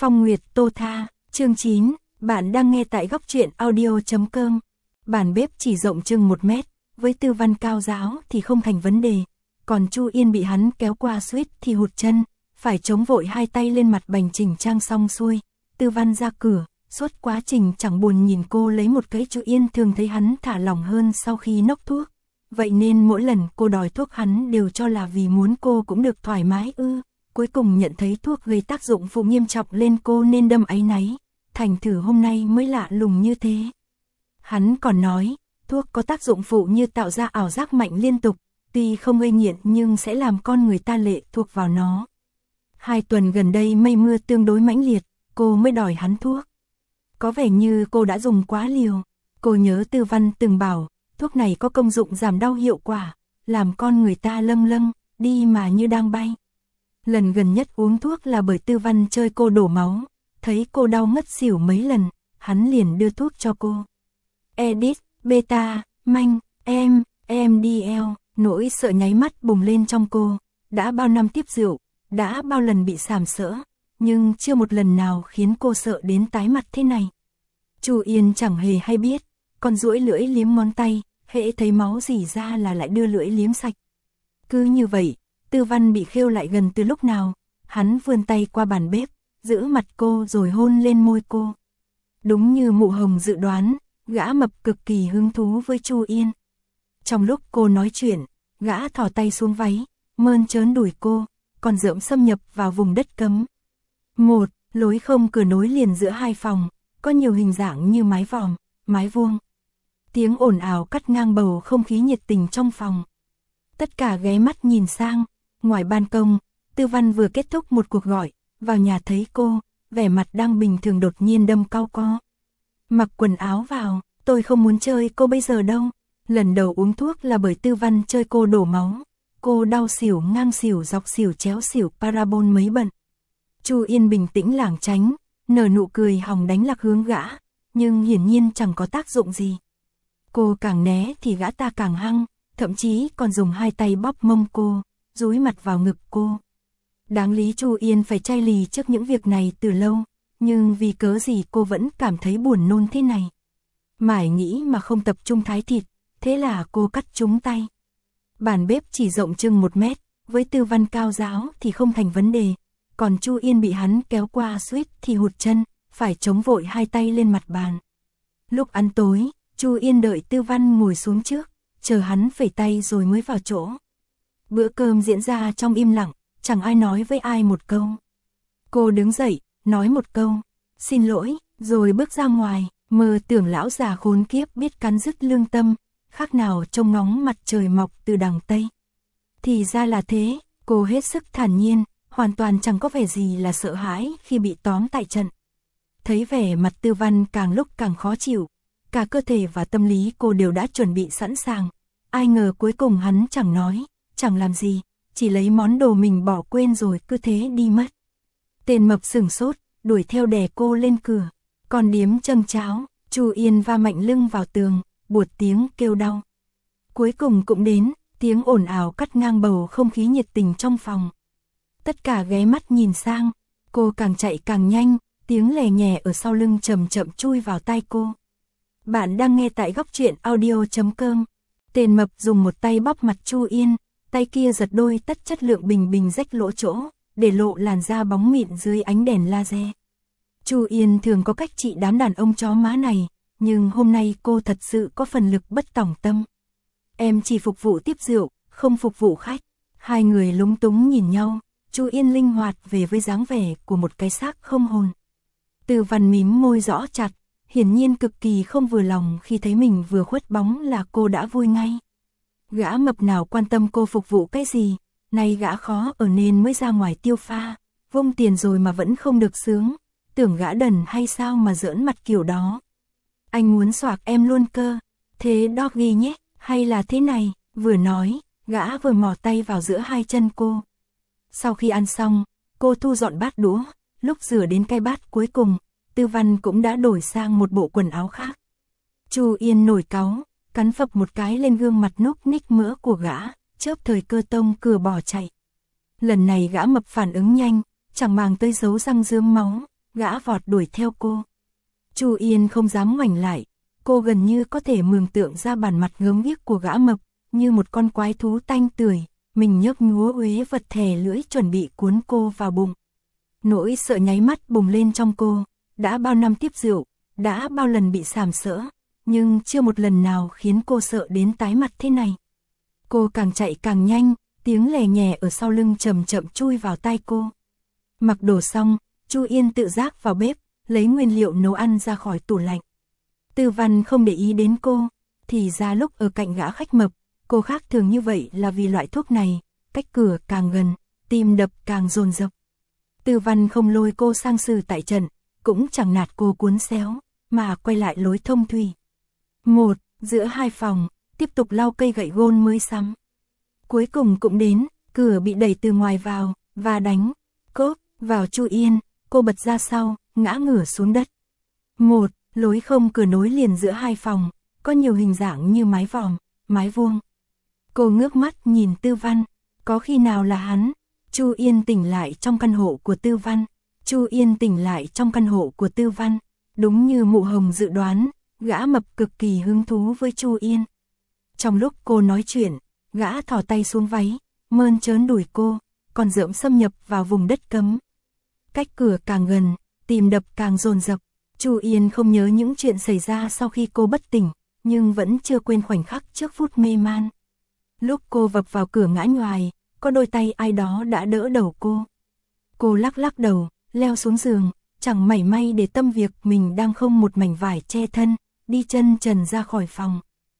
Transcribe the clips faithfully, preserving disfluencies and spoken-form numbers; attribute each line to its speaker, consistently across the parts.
Speaker 1: Phong Nguyệt Tô Tha, chương chín, bạn đang nghe tại góc truyện audio.com. Bàn bếp chỉ rộng chừng một mét, với Tư Văn cao giáo thì không thành vấn đề. Còn Chu Yên bị hắn kéo qua suýt thì hụt chân, phải chống vội hai tay lên mặt bành chỉnh trang xong xuôi. Tư Văn ra cửa, suốt quá trình chẳng buồn nhìn cô lấy một cái. Chu Yên thường thấy hắn thả lỏng hơn sau khi nốc thuốc. Vậy nên mỗi lần cô đòi thuốc hắn đều cho là vì muốn cô cũng được thoải mái ư. Cuối cùng nhận thấy thuốc gây tác dụng phụ nghiêm trọng lên cô nên đâm áy náy. Thành thử hôm nay mới lạ lùng như thế. Hắn còn nói, thuốc có tác dụng phụ như tạo ra ảo giác mạnh liên tục, tuy không gây nghiện nhưng sẽ làm con người ta lệ thuộc vào nó. Hai tuần gần đây mây mưa tương đối mãnh liệt, cô mới đòi hắn thuốc. Có vẻ như cô đã dùng quá liều. Cô nhớ Tư Văn từng bảo, thuốc này có công dụng giảm đau hiệu quả, làm con người ta lâng lâng, đi mà như đang bay. Lần gần nhất uống thuốc là bởi Tư Văn chơi cô đổ máu, thấy cô đau ngất xỉu mấy lần, hắn liền đưa thuốc cho cô. Edit, beta, manh, em, em đi eo, nỗi sợ nháy mắt bùng lên trong cô, đã bao năm tiếp rượu, đã bao lần bị sàm sỡ, nhưng chưa một lần nào khiến cô sợ đến tái mặt thế này. Chu Yên chẳng hề hay biết, còn duỗi lưỡi liếm ngón tay, hễ thấy máu rỉ ra là lại đưa lưỡi liếm sạch. Cứ như vậy, Tư Văn bị khêu lại gần từ lúc nào, hắn vươn tay qua bàn bếp, giữ mặt cô rồi hôn lên môi cô. Đúng như Mụ Hồng dự đoán, gã mập cực kỳ hứng thú với Chu Yên. Trong lúc cô nói chuyện, gã thò tay xuống váy, mơn trớn đùi cô, còn dỡm xâm nhập vào vùng đất cấm. Một, lối không cửa nối liền giữa hai phòng, có nhiều hình dạng như mái vòm, mái vuông. Tiếng ồn ào cắt ngang bầu không khí nhiệt tình trong phòng. Tất cả ghé mắt nhìn sang, ngoài ban công, Tư Văn vừa kết thúc một cuộc gọi, vào nhà thấy cô, vẻ mặt đang bình thường đột nhiên đâm cau co. Mặc quần áo vào, tôi không muốn chơi cô bây giờ đâu. Lần đầu uống thuốc là bởi Tư Văn chơi cô đổ máu. Cô đau xỉu ngang xỉu dọc xỉu chéo xỉu parabol mấy bận. Chu Yên bình tĩnh lảng tránh, nở nụ cười hòng đánh lạc hướng gã, nhưng hiển nhiên chẳng có tác dụng gì. Cô càng né thì gã ta càng hăng, thậm chí còn dùng hai tay bóp mông cô, dúi mặt vào ngực cô. Đáng lý Chu Yên phải chai lì trước những việc này từ lâu, nhưng vì cớ gì cô vẫn cảm thấy buồn nôn thế này. Mải nghĩ mà không tập trung thái thịt, thế là cô cắt trúng tay. Bàn bếp chỉ rộng chừng một mét, với Tư Văn cao giáo thì không thành vấn đề, còn Chu Yên bị hắn kéo qua suýt thì hụt chân, phải chống vội hai tay lên mặt bàn. Lúc ăn tối, Chu Yên đợi Tư Văn ngồi xuống trước, chờ hắn phẩy tay rồi mới vào chỗ. Bữa cơm diễn ra trong im lặng, chẳng ai nói với ai một câu. Cô đứng dậy, nói một câu, xin lỗi, rồi bước ra ngoài, mơ tưởng lão già khốn kiếp biết cắn rứt lương tâm, khác nào trông ngóng mặt trời mọc từ đằng Tây. Thì ra là thế, cô hết sức thản nhiên, hoàn toàn chẳng có vẻ gì là sợ hãi khi bị tóm tại trận. Thấy vẻ mặt Tư Văn càng lúc càng khó chịu, cả cơ thể và tâm lý cô đều đã chuẩn bị sẵn sàng. Ai ngờ cuối cùng hắn chẳng nói, chẳng làm gì, chỉ lấy món đồ mình bỏ quên rồi cứ thế đi mất. Tên mập sửng sốt, đuổi theo đè cô lên cửa. Còn điếm châm cháo, Chu Yên va mạnh lưng vào tường, buột tiếng kêu đau. Cuối cùng cũng đến, tiếng ồn ào cắt ngang bầu không khí nhiệt tình trong phòng. Tất cả ghé mắt nhìn sang, cô càng chạy càng nhanh, tiếng lè nhè ở sau lưng chậm chậm chui vào tai cô. Bạn đang nghe tại góc truyện audio.com. Tên mập dùng một tay bóp mặt Chu Yên, tay kia giật đôi tất chất lượng bình bình rách lỗ chỗ, để lộ làn da bóng mịn dưới ánh đèn laser. Chu Yên thường có cách trị đám đàn ông chó má này, nhưng hôm nay cô thật sự có phần lực bất tòng tâm. Em chỉ phục vụ tiếp rượu, không phục vụ khách. Hai người lúng túng nhìn nhau, Chu Yên linh hoạt về với dáng vẻ của một cái xác không hồn. Tư Văn mím môi rõ chặt, hiển nhiên cực kỳ không vừa lòng khi thấy mình vừa khuất bóng là cô đã vui ngay. Gã mập nào quan tâm cô phục vụ cái gì, nay gã khó ở nên mới ra ngoài tiêu pha, vung tiền rồi mà vẫn không được sướng, tưởng gã đần hay sao mà giỡn mặt kiểu đó. Anh muốn xoạc em luôn cơ, thế doggy nhé, hay là thế này, vừa nói, gã vừa mò tay vào giữa hai chân cô. Sau khi ăn xong, cô thu dọn bát đũa, lúc rửa đến cái bát cuối cùng, Tư Văn cũng đã đổi sang một bộ quần áo khác. Chu Yên nổi cáu, cắn phập một cái lên gương mặt núc ních mỡ của gã, chớp thời cơ tông cửa bỏ chạy. Lần này gã mập phản ứng nhanh, chẳng màng tới dấu răng rơm máu, gã vọt đuổi theo cô. Chu Yên không dám ngoảnh lại, cô gần như có thể mường tượng ra bản mặt gớm ghiếc của gã mập, như một con quái thú tanh tưởi, mình nhấp nhúa uế vật thè lưỡi chuẩn bị cuốn cô vào bụng. Nỗi sợ nháy mắt bùng lên trong cô, đã bao năm tiếp rượu, đã bao lần bị sàm sỡ, nhưng chưa một lần nào khiến cô sợ đến tái mặt thế này. Cô càng chạy càng nhanh, tiếng lè nhè ở sau lưng chậm chậm chui vào tai cô. Mặc đồ xong, Chu Yên tự giác vào bếp, lấy nguyên liệu nấu ăn ra khỏi tủ lạnh. Tư Văn không để ý đến cô, thì ra lúc ở cạnh gã khách mập, cô khác thường như vậy là vì loại thuốc này, cách cửa càng gần, tim đập càng dồn dập. Tư Văn không lôi cô sang xử tại trận, cũng chẳng nạt cô cuốn xéo, mà quay lại lối thông thủy. Một, giữa hai phòng, tiếp tục lau cây gậy gôn mới sắm. Cuối cùng cũng đến, cửa bị đẩy từ ngoài vào, và đánh, cốp, vào Chu Yên, cô bật ra sau, ngã ngửa xuống đất. Một, lối không cửa nối liền giữa hai phòng, có nhiều hình dạng như mái vòm, mái vuông. Cô ngước mắt nhìn Tư Văn, có khi nào là hắn? Chu Yên tỉnh lại trong căn hộ của Tư Văn. Chu Yên tỉnh lại trong căn hộ của Tư Văn. Đúng như Mụ Hồng dự đoán, gã mập cực kỳ hứng thú với Chu Yên. Trong lúc cô nói chuyện, gã thò tay xuống váy, mơn trớn đùi cô, còn rỡm xâm nhập vào vùng đất cấm. Cách cửa càng gần, tim đập càng dồn dập. Chu Yên không nhớ những chuyện xảy ra sau khi cô bất tỉnh, nhưng vẫn chưa quên khoảnh khắc trước phút mê man. Lúc cô vập vào cửa ngã nhoài, có đôi tay ai đó đã đỡ đầu cô. Cô lắc lắc đầu, leo xuống giường, chẳng mảy may để tâm việc mình đang không một mảnh vải che thân, đi chân trần ra khỏi phòng.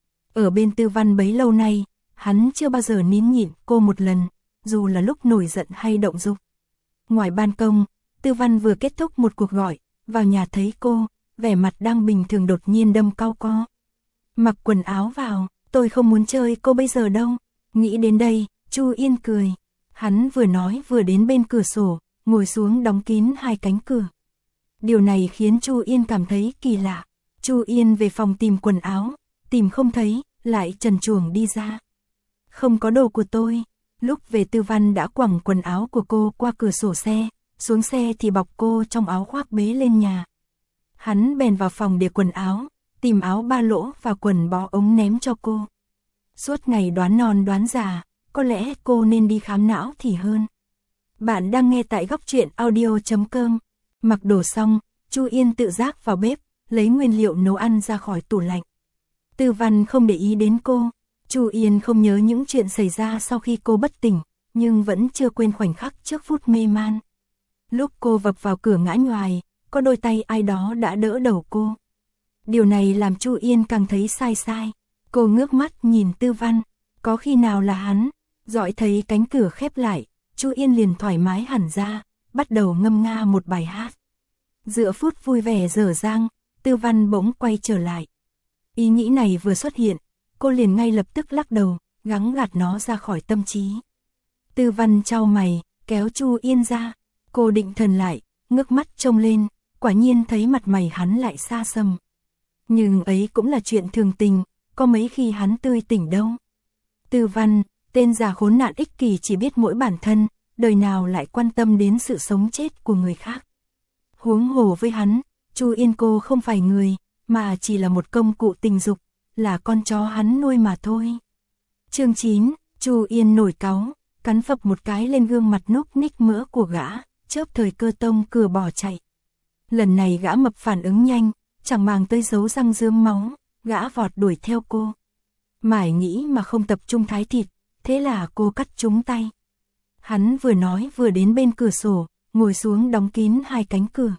Speaker 1: Ở bên Tư Văn bấy lâu nay, hắn chưa bao giờ nín nhịn cô một lần, dù là lúc nổi giận hay động dục. Ngoài ban công, Tư Văn vừa kết thúc một cuộc gọi, vào nhà thấy cô, vẻ mặt đang bình thường đột nhiên đâm cau co. Mặc quần áo vào, tôi không muốn chơi cô bây giờ đâu. Nghĩ đến đây, Chu Yên cười. Hắn vừa nói vừa đến bên cửa sổ, ngồi xuống đóng kín hai cánh cửa. Điều này khiến Chu Yên cảm thấy kỳ lạ. Chu Yên về phòng tìm quần áo, tìm không thấy, lại trần truồng đi ra. Không có đồ của tôi. Lúc về Tư Văn đã quẳng quần áo của cô qua cửa sổ xe, xuống xe thì bọc cô trong áo khoác bế lên nhà. Hắn bèn vào phòng để quần áo, tìm áo ba lỗ và quần bó ống ném cho cô. Suốt ngày đoán non đoán già, có lẽ cô nên đi khám não thì hơn. Bạn đang nghe tại góc truyện audio chấm com. Mặc đồ xong, Chu Yên tự giác vào bếp, lấy nguyên liệu nấu ăn ra khỏi tủ lạnh. Tư Văn không để ý đến cô. Chu Yên không nhớ những chuyện xảy ra sau khi cô bất tỉnh, nhưng vẫn chưa quên khoảnh khắc trước phút mê man. Lúc cô vập vào cửa ngã nhoài, có đôi tay ai đó đã đỡ đầu cô. Điều này làm Chu Yên càng thấy sai sai. Cô ngước mắt nhìn Tư Văn, có khi nào là hắn? Dõi thấy cánh cửa khép lại, Chu Yên liền thoải mái hẳn ra, bắt đầu ngâm nga một bài hát. Giữa phút vui vẻ dở dang, Tư Văn bỗng quay trở lại. Ý nghĩ này vừa xuất hiện, cô liền ngay lập tức lắc đầu, gắng gạt nó ra khỏi tâm trí. Tư Văn chau mày, kéo Chu Yên ra. Cô định thần lại, ngước mắt trông lên, quả nhiên thấy mặt mày hắn lại xa xăm. Nhưng ấy cũng là chuyện thường tình, có mấy khi hắn tươi tỉnh đâu. Tư Văn, tên già khốn nạn ích kỷ chỉ biết mỗi bản thân, đời nào lại quan tâm đến sự sống chết của người khác. Huống hồ với hắn, Chu Yên cô không phải người, mà chỉ là một công cụ tình dục, là con chó hắn nuôi mà thôi. Chương chín, Chu Yên nổi cáu, cắn phập một cái lên gương mặt núc ních mỡ của gã, chớp thời cơ tông cửa bỏ chạy. Lần này gã mập phản ứng nhanh, chẳng màng tới dấu răng rơm máu, gã vọt đuổi theo cô. Mải nghĩ mà không tập trung thái thịt, thế là cô cắt trúng tay. Hắn vừa nói vừa đến bên cửa sổ, ngồi xuống đóng kín hai cánh cửa.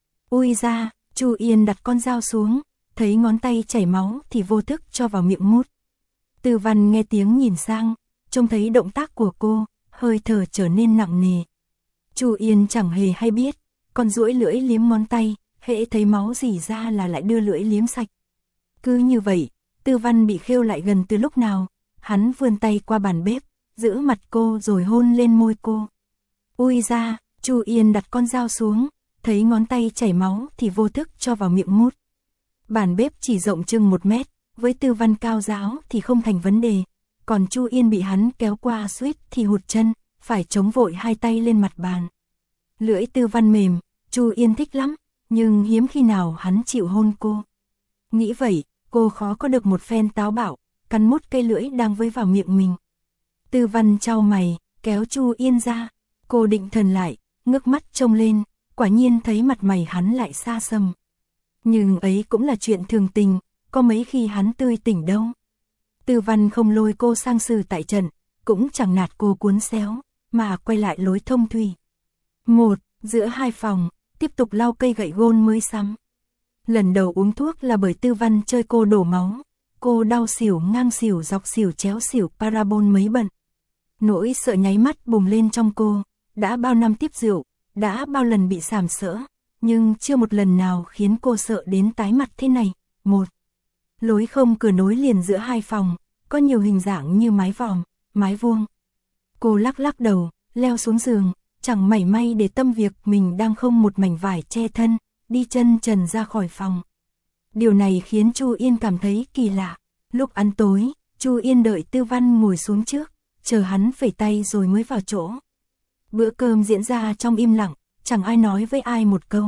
Speaker 1: Ui ra, Chu Yên đặt con dao xuống, thấy ngón tay chảy máu thì vô thức cho vào miệng mút. Tư Văn nghe tiếng nhìn sang, trông thấy động tác của cô, hơi thở trở nên nặng nề. Chu Yên chẳng hề hay biết, còn duỗi lưỡi liếm ngón tay, hễ thấy máu rỉ ra là lại đưa lưỡi liếm sạch. Cứ như vậy, Tư Văn bị khêu lại gần từ lúc nào, hắn vươn tay qua bàn bếp, giữ mặt cô rồi hôn lên môi cô. Ui ra, Chu Yên đặt con dao xuống, thấy ngón tay chảy máu thì vô thức cho vào miệng mút. Bàn bếp chỉ rộng chừng một mét, với Tư Văn cao ráo thì không thành vấn đề, còn Chu Yên bị hắn kéo qua suýt thì hụt chân, phải chống vội hai tay lên mặt bàn. Lưỡi Tư Văn mềm, Chu Yên thích lắm, nhưng hiếm khi nào hắn chịu hôn cô. Nghĩ vậy, cô khó có được một phen táo bạo, cắn mút cây lưỡi đang với vào miệng mình. Tư Văn chau mày, kéo Chu Yên ra, cô định thần lại, ngước mắt trông lên, quả nhiên thấy mặt mày hắn lại xa xăm. Nhưng ấy cũng là chuyện thường tình, có mấy khi hắn tươi tỉnh đâu. Tư Văn không lôi cô sang xử tại trận, cũng chẳng nạt cô cuốn xéo, mà quay lại lối thông thủy. Một, giữa hai phòng, tiếp tục lau cây gậy gôn mới sắm. Lần đầu uống thuốc là bởi Tư Văn chơi cô đổ máu. Cô đau xỉu ngang xỉu dọc xỉu chéo xỉu parabol mấy bận. Nỗi sợ nháy mắt bùng lên trong cô, đã bao năm tiếp rượu, đã bao lần bị sàm sỡ, nhưng chưa một lần nào khiến cô sợ đến tái mặt thế này. Một, lối không cửa nối liền giữa hai phòng, có nhiều hình dạng như mái vòm, mái vuông. Cô lắc lắc đầu, leo xuống giường, chẳng mảy may để tâm việc mình đang không một mảnh vải che thân, đi chân trần ra khỏi phòng. Điều này khiến Chu Yên cảm thấy kỳ lạ. Lúc ăn tối, Chu Yên đợi Tư Văn ngồi xuống trước, chờ hắn phẩy tay rồi mới vào chỗ. Bữa cơm diễn ra trong im lặng, chẳng ai nói với ai một câu.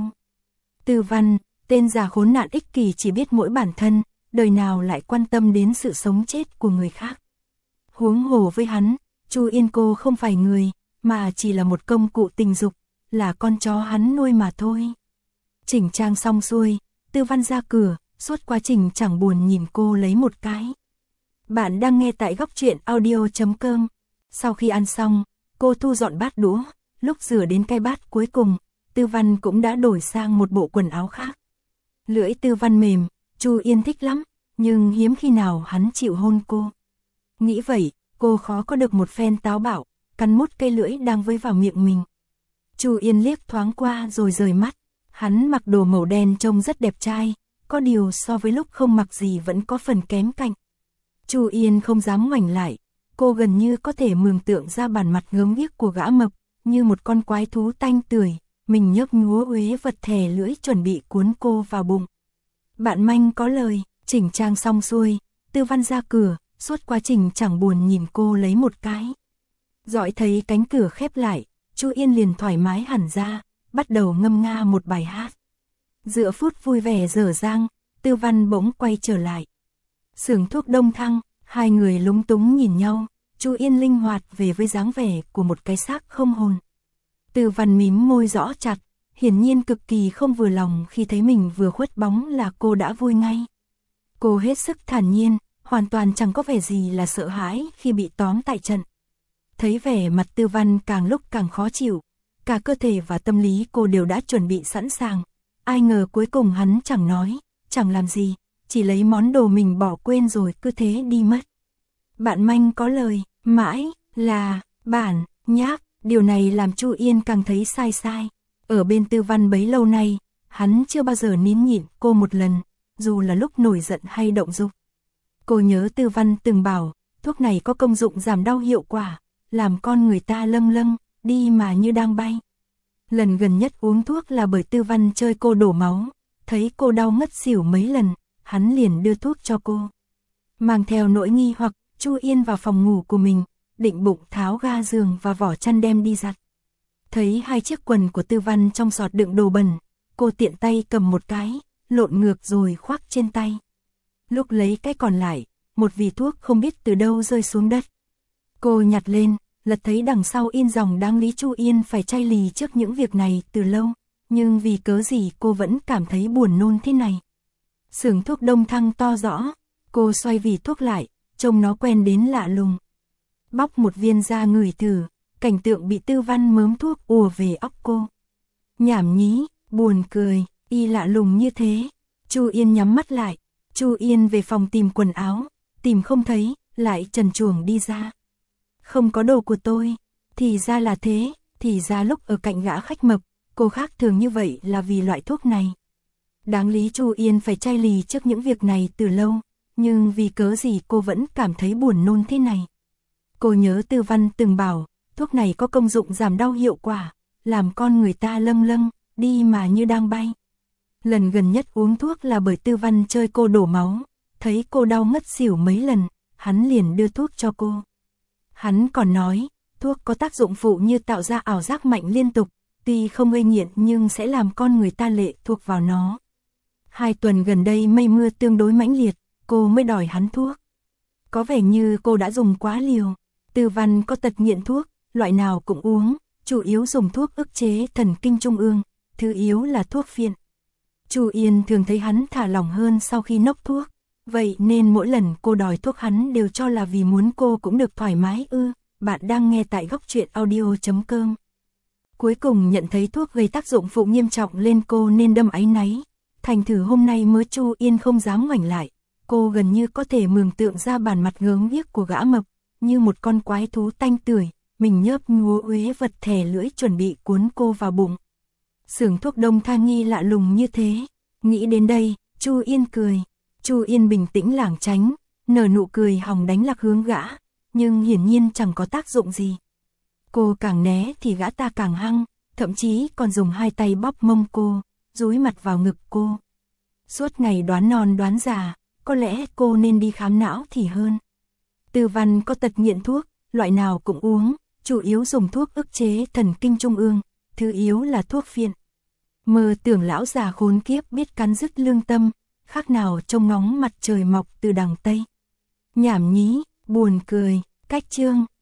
Speaker 1: Tư Văn, tên già khốn nạn ích kỷ chỉ biết mỗi bản thân, đời nào lại quan tâm đến sự sống chết của người khác. Huống hồ với hắn, Chu Yên cô không phải người, mà chỉ là một công cụ tình dục, là con chó hắn nuôi mà thôi. Chỉnh trang xong xuôi, Tư Văn ra cửa, suốt quá trình chẳng buồn nhìn cô lấy một cái. Bạn đang nghe tại góc truyện audio chấm com. Sau khi ăn xong, cô thu dọn bát đũa, lúc rửa đến cái bát cuối cùng, Tư Văn cũng đã đổi sang một bộ quần áo khác. Lưỡi Tư Văn mềm, Chu Yên thích lắm, nhưng hiếm khi nào hắn chịu hôn cô. Nghĩ vậy, cô khó có được một phen táo bạo, cắn mút cây lưỡi đang với vào miệng mình. Chu Yên liếc thoáng qua rồi rời mắt. Hắn mặc đồ màu đen trông rất đẹp trai, có điều so với lúc không mặc gì vẫn có phần kém cạnh. Chu Yên không dám ngoảnh lại, cô gần như có thể mường tượng ra bản mặt gớm ghiếc của gã mập, như một con quái thú tanh tưởi, mình nhấp nhúa uế vật thè lưỡi chuẩn bị cuốn cô vào bụng. Bạn manh có lời, chỉnh trang xong xuôi, Tư Văn ra cửa, suốt quá trình chẳng buồn nhìn cô lấy một cái. Dõi thấy cánh cửa khép lại, Chu Yên liền thoải mái hẳn ra, bắt đầu ngâm nga một bài hát. Giữa phút vui vẻ dở dang, Tư Văn bỗng quay trở lại. Xưởng thuốc Đông Thăng, hai người lúng túng nhìn nhau, Chu Yên linh hoạt về với dáng vẻ của một cái xác không hồn. Tư Văn mím môi rõ chặt, hiển nhiên cực kỳ không vừa lòng khi thấy mình vừa khuất bóng là cô đã vui ngay. Cô hết sức thản nhiên, hoàn toàn chẳng có vẻ gì là sợ hãi khi bị tóm tại trận. Thấy vẻ mặt Tư Văn càng lúc càng khó chịu, cả cơ thể và tâm lý cô đều đã chuẩn bị sẵn sàng. Ai ngờ cuối cùng hắn chẳng nói, chẳng làm gì, chỉ lấy món đồ mình bỏ quên rồi cứ thế đi mất. Bạn manh có lời, mãi là bản nháp, điều này làm Chu Yên càng thấy sai sai. Ở bên Tư Văn bấy lâu nay, hắn chưa bao giờ nín nhịn cô một lần, dù là lúc nổi giận hay động dục. Cô nhớ Tư Văn từng bảo, thuốc này có công dụng giảm đau hiệu quả, làm con người ta lâng lâng, đi mà như đang bay. Lần gần nhất uống thuốc là bởi Tư Văn chơi cô đổ máu, thấy cô đau ngất xỉu mấy lần, hắn liền đưa thuốc cho cô. Mang theo nỗi nghi hoặc, Chu Yên vào phòng ngủ của mình, định bụng tháo ga giường và vỏ chăn đem đi giặt. Thấy hai chiếc quần của Tư Văn trong sọt đựng đồ bẩn, cô tiện tay cầm một cái, lộn ngược rồi khoác trên tay. Lúc lấy cái còn lại, một vỉ thuốc không biết từ đâu rơi xuống đất. Cô nhặt lên, lật thấy đằng sau in dòng đáng lý Chu Yên phải chai lì trước những việc này từ lâu, nhưng vì cớ gì cô vẫn cảm thấy buồn nôn thế này. Xưởng thuốc Đông Thăng to rõ, cô xoay vỉ thuốc lại, trông nó quen đến lạ lùng. Bóc một viên ra ngửi thử, cảnh tượng bị Tư Văn mớm thuốc ùa về óc cô. Nhảm nhí, buồn cười, y lạ lùng như thế. Chu Yên nhắm mắt lại, Chu Yên về phòng tìm quần áo, tìm không thấy, lại trần truồng đi ra. Không có đồ của tôi, thì ra là thế, thì ra lúc ở cạnh gã khách mập, cô khác thường như vậy là vì loại thuốc này. Đáng lý Chu Yên phải chai lì trước những việc này từ lâu, nhưng vì cớ gì cô vẫn cảm thấy buồn nôn thế này. Cô nhớ Tư Văn từng bảo, thuốc này có công dụng giảm đau hiệu quả, làm con người ta lâng lâng, đi mà như đang bay. Lần gần nhất uống thuốc là bởi Tư Văn chơi cô đổ máu, thấy cô đau ngất xỉu mấy lần, hắn liền đưa thuốc cho cô. Hắn còn nói, thuốc có tác dụng phụ như tạo ra ảo giác mạnh liên tục, Tuy không gây nghiện nhưng sẽ làm con người ta lệ thuộc vào nó. Hai tuần gần đây mây mưa tương đối mãnh liệt, cô mới đòi hắn thuốc. Có vẻ như cô đã dùng quá liều. Tư Văn có tật nghiện thuốc, loại nào cũng uống, chủ yếu dùng thuốc ức chế thần kinh trung ương, thứ yếu là thuốc phiện. Chu Yên thường thấy hắn thả lỏng hơn sau khi nốc thuốc, vậy nên mỗi lần cô đòi thuốc hắn đều cho là vì muốn cô cũng được thoải mái ư. Bạn đang nghe tại góc truyện audio chấm com. Cuối cùng nhận thấy thuốc gây tác dụng phụ nghiêm trọng lên cô nên đâm áy náy. Thành thử hôm nay mới Chu Yên không dám ngoảnh lại, cô gần như có thể mường tượng ra bản mặt gớm ghiếc của gã mập, như một con quái thú tanh tưởi, mình nhớp nhúa uế vật thè lưỡi chuẩn bị cuốn cô vào bụng. Xưởng thuốc đông thai nghi lạ lùng như thế, nghĩ đến đây, Chu Yên cười. Chu Yên bình tĩnh lảng tránh, nở nụ cười hòng đánh lạc hướng gã, nhưng hiển nhiên chẳng có tác dụng gì. Cô càng né thì gã ta càng hăng, thậm chí còn dùng hai tay bóp mông cô, dúi mặt vào ngực cô. Suốt ngày đoán non đoán già, có lẽ cô nên đi khám não thì hơn. Tư Văn có tật nghiện thuốc, loại nào cũng uống, chủ yếu dùng thuốc ức chế thần kinh trung ương, thứ yếu là thuốc phiện. Mơ tưởng lão già khốn kiếp biết cắn rứt lương tâm, khác nào trông ngóng mặt trời mọc từ đằng Tây. Nhảm nhí, buồn cười, cách chương.